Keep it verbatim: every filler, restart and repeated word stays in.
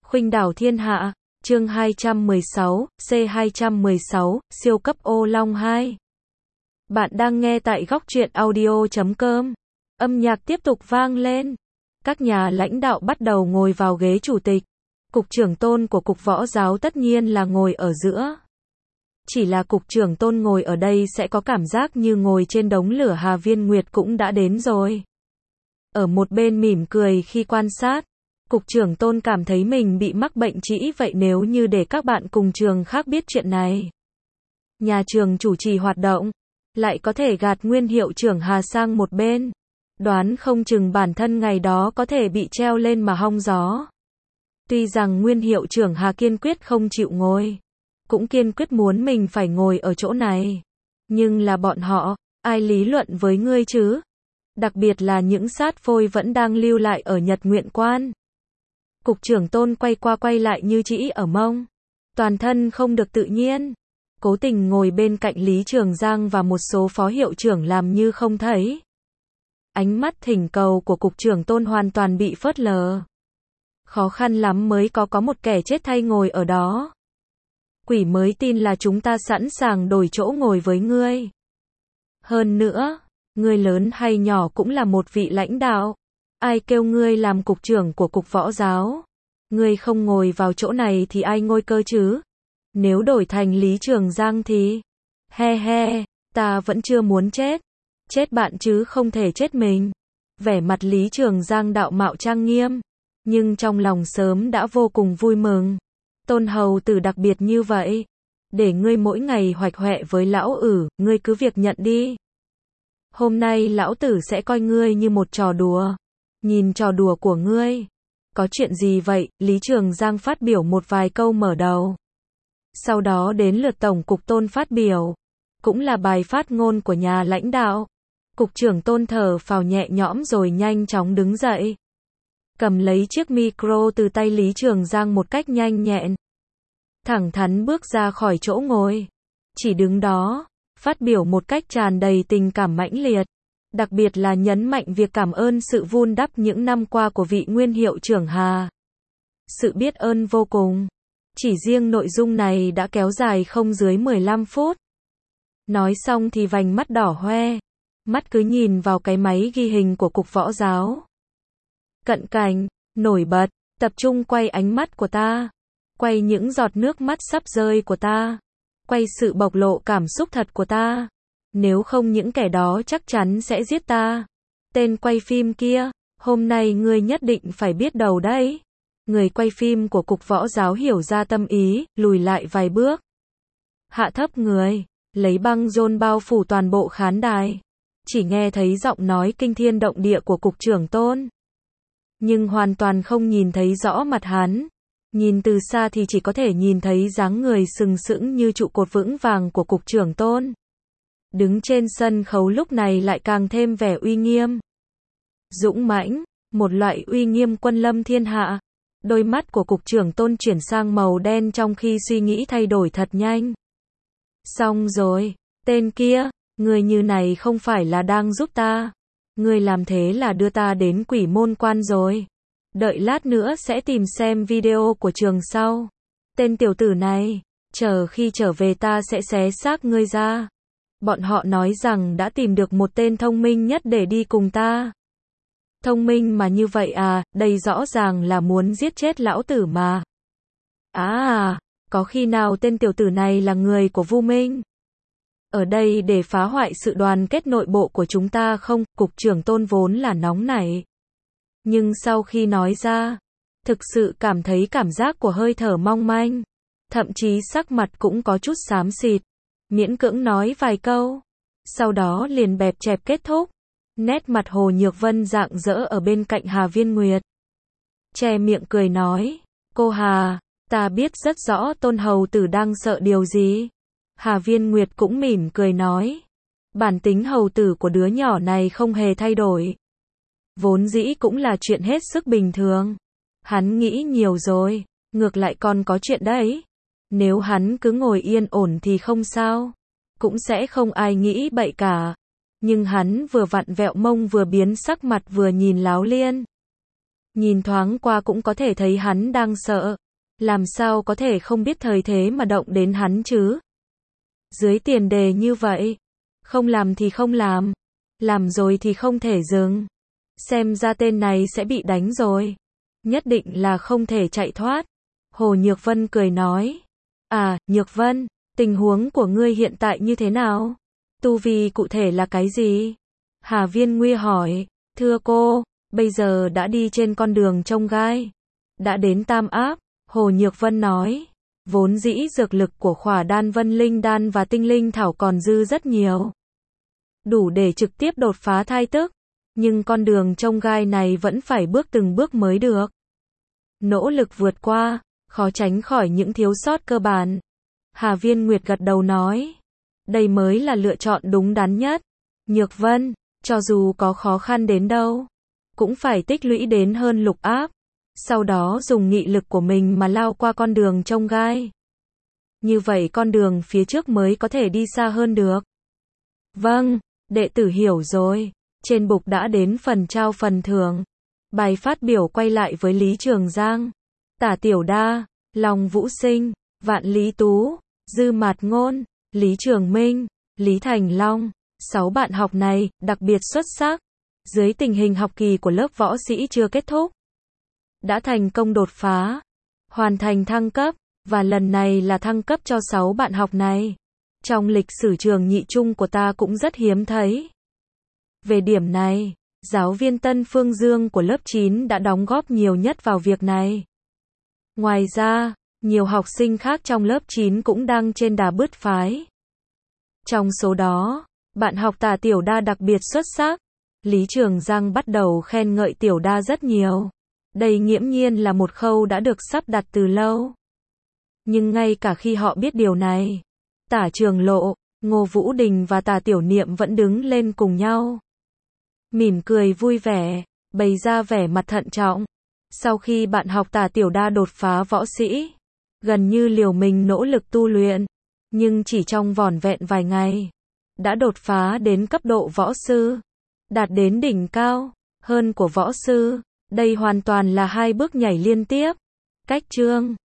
Khuynh đảo thiên hạ, chương hai trăm mười sáu, C hai trăm mười sáu, siêu cấp ô long hai. Bạn đang nghe tại góc truyện audio chấm com. Âm nhạc tiếp tục vang lên. Các nhà lãnh đạo bắt đầu ngồi vào ghế chủ tịch. Cục trưởng Tôn của Cục Võ Giáo tất nhiên là ngồi ở giữa. Chỉ là Cục trưởng Tôn ngồi ở đây sẽ có cảm giác như ngồi trên đống lửa. Hà Viên Nguyệt cũng đã đến rồi. Ở một bên mỉm cười khi quan sát. Cục trưởng Tôn cảm thấy mình bị mắc bệnh trĩ, vậy nếu như để các bạn cùng trường khác biết chuyện này. Nhà trường chủ trì hoạt động, lại có thể gạt nguyên hiệu trưởng Hà sang một bên. Đoán không chừng bản thân ngày đó có thể bị treo lên mà hong gió. Tuy rằng nguyên hiệu trưởng Hà kiên quyết không chịu ngồi, cũng kiên quyết muốn mình phải ngồi ở chỗ này. Nhưng là bọn họ, ai lý luận với ngươi chứ? Đặc biệt là những sát phôi vẫn đang lưu lại ở Nhật Nguyện Quan. Cục trưởng Tôn quay qua quay lại như trĩ ở mông. Toàn thân không được tự nhiên. Cố tình ngồi bên cạnh Lý Trường Giang và một số phó hiệu trưởng làm như không thấy. Ánh mắt thỉnh cầu của Cục trưởng Tôn hoàn toàn bị phớt lờ. Khó khăn lắm mới có có một kẻ chết thay ngồi ở đó. Quỷ mới tin là chúng ta sẵn sàng đổi chỗ ngồi với ngươi. Hơn nữa, ngươi lớn hay nhỏ cũng là một vị lãnh đạo. Ai kêu ngươi làm cục trưởng của Cục Võ Giáo? Ngươi không ngồi vào chỗ này thì ai ngôi cơ chứ? Nếu đổi thành Lý Trường Giang thì... He he, ta vẫn chưa muốn chết. Chết bạn chứ không thể chết mình. Vẻ mặt Lý Trường Giang đạo mạo trang nghiêm. Nhưng trong lòng sớm đã vô cùng vui mừng. Tôn hầu tử đặc biệt như vậy. Để ngươi mỗi ngày hoạch hoẹ với lão ử, ngươi cứ việc nhận đi. Hôm nay lão tử sẽ coi ngươi như một trò đùa. Nhìn trò đùa của ngươi. Có chuyện gì vậy? Lý Trường Giang phát biểu một vài câu mở đầu. Sau đó đến lượt Tổng cục Tôn phát biểu. Cũng là bài phát ngôn của nhà lãnh đạo. Cục trưởng Tôn thở phào nhẹ nhõm rồi nhanh chóng đứng dậy. Cầm lấy chiếc micro từ tay Lý Trường Giang một cách nhanh nhẹn. Thẳng thắn bước ra khỏi chỗ ngồi. Chỉ đứng đó, phát biểu một cách tràn đầy tình cảm mãnh liệt. Đặc biệt là nhấn mạnh việc cảm ơn sự vun đắp những năm qua của vị nguyên hiệu trưởng Hà. Sự biết ơn vô cùng. Chỉ riêng nội dung này đã kéo dài không dưới mười lăm phút. Nói xong thì vành mắt đỏ hoe. Mắt cứ nhìn vào cái máy ghi hình của Cục Võ Giáo. Cận cảnh, nổi bật, tập trung quay ánh mắt của ta. Quay những giọt nước mắt sắp rơi của ta. Quay sự bộc lộ cảm xúc thật của ta. Nếu không những kẻ đó chắc chắn sẽ giết ta. Tên quay phim kia, hôm nay ngươi nhất định phải biết đầu đấy. Người quay phim của Cục Võ Giáo hiểu ra tâm ý, lùi lại vài bước. Hạ thấp người, lấy băng rôn bao phủ toàn bộ khán đài. Chỉ nghe thấy giọng nói kinh thiên động địa của Cục trưởng Tôn. Nhưng hoàn toàn không nhìn thấy rõ mặt hắn. Nhìn từ xa thì chỉ có thể nhìn thấy dáng người sừng sững như trụ cột vững vàng của Cục trưởng Tôn. Đứng trên sân khấu lúc này lại càng thêm vẻ uy nghiêm. Dũng mãnh, một loại uy nghiêm quân lâm thiên hạ. Đôi mắt của Cục trưởng Tôn chuyển sang màu đen trong khi suy nghĩ thay đổi thật nhanh. Xong rồi, tên kia, người như này không phải là đang giúp ta. Người làm thế là đưa ta đến quỷ môn quan rồi. Đợi lát nữa sẽ tìm xem video của trường sau. Tên tiểu tử này, chờ khi trở về ta sẽ xé xác ngươi ra. Bọn họ nói rằng đã tìm được một tên thông minh nhất để đi cùng ta. Thông minh mà như vậy à, đây rõ ràng là muốn giết chết lão tử mà. À à, có khi nào tên tiểu tử này là người của Vu Minh? Ở đây để phá hoại sự đoàn kết nội bộ của chúng ta không? Cục trưởng Tôn vốn là nóng nảy. Nhưng sau khi nói ra, thực sự cảm thấy cảm giác của hơi thở mong manh. Thậm chí sắc mặt cũng có chút xám xịt. Miễn cưỡng nói vài câu. Sau đó liền bẹp chẹp kết thúc. Nét mặt Hồ Nhược Vân rạng rỡ ở bên cạnh Hà Viên Nguyệt. Che miệng cười nói. Cô Hà, ta biết rất rõ Tôn hầu tử đang sợ điều gì. Hà Viên Nguyệt cũng mỉm cười nói. Bản tính hầu tử của đứa nhỏ này không hề thay đổi. Vốn dĩ cũng là chuyện hết sức bình thường. Hắn nghĩ nhiều rồi. Ngược lại còn có chuyện đấy. Nếu hắn cứ ngồi yên ổn thì không sao. Cũng sẽ không ai nghĩ bậy cả. Nhưng hắn vừa vặn vẹo mông vừa biến sắc mặt vừa nhìn Láo Liên. Nhìn thoáng qua cũng có thể thấy hắn đang sợ. Làm sao có thể không biết thời thế mà động đến hắn chứ? Dưới tiền đề như vậy, không làm thì không làm, làm rồi thì không thể dừng. Xem ra tên này sẽ bị đánh rồi. Nhất định là không thể chạy thoát. Hồ Nhược Vân cười nói. À, Nhược Vân, tình huống của ngươi hiện tại như thế nào? Tu vi cụ thể là cái gì? Hà Viên Nguy hỏi. Thưa cô, bây giờ đã đi trên con đường chông gai. Đã đến tam áp, Hồ Nhược Vân nói. Vốn dĩ dược lực của khỏa đan vân linh đan và tinh linh thảo còn dư rất nhiều. Đủ để trực tiếp đột phá thai tức. Nhưng con đường chông gai này vẫn phải bước từng bước mới được. Nỗ lực vượt qua, khó tránh khỏi những thiếu sót cơ bản. Hà Viên Nguyệt gật đầu nói. Đây mới là lựa chọn đúng đắn nhất. Nhược Vân, cho dù có khó khăn đến đâu, cũng phải tích lũy đến hơn lục áp. Sau đó dùng nghị lực của mình mà lao qua con đường chông gai. Như vậy con đường phía trước mới có thể đi xa hơn được. Vâng, đệ tử hiểu rồi. Trên bục đã đến phần trao phần thưởng. Bài phát biểu quay lại với Lý Trường Giang, Tả Tiểu Đa, Long Vũ Sinh, Vạn Lý Tú, Dư Mạt Ngôn, Lý Trường Minh, Lý Thành Long. Sáu bạn học này đặc biệt xuất sắc. Dưới tình hình học kỳ của lớp võ sĩ chưa kết thúc, đã thành công đột phá, hoàn thành thăng cấp, và lần này là thăng cấp cho sáu bạn học này. Trong lịch sử trường nhị trung của ta cũng rất hiếm thấy. Về điểm này, giáo viên Tân Phương Dương của lớp chín đã đóng góp nhiều nhất vào việc này. Ngoài ra, nhiều học sinh khác trong lớp chín cũng đang trên đà bứt phái. Trong số đó, bạn học Tả Tiểu Đa đặc biệt xuất sắc. Lý Trường Giang bắt đầu khen ngợi Tiểu Đa rất nhiều. Đây nghiễm nhiên là một khâu đã được sắp đặt từ lâu. Nhưng ngay cả khi họ biết điều này, Tả Trường Lộ, Ngô Vũ Đình và Tả Tiểu Niệm vẫn đứng lên cùng nhau. Mỉm cười vui vẻ, bày ra vẻ mặt thận trọng. Sau khi bạn học Tả Tiểu Đa đột phá võ sĩ, gần như liều mình nỗ lực tu luyện, nhưng chỉ trong vỏn vẹn vài ngày, đã đột phá đến cấp độ võ sư, đạt đến đỉnh cao hơn của võ sư. Đây hoàn toàn là hai bước nhảy liên tiếp. Cách chương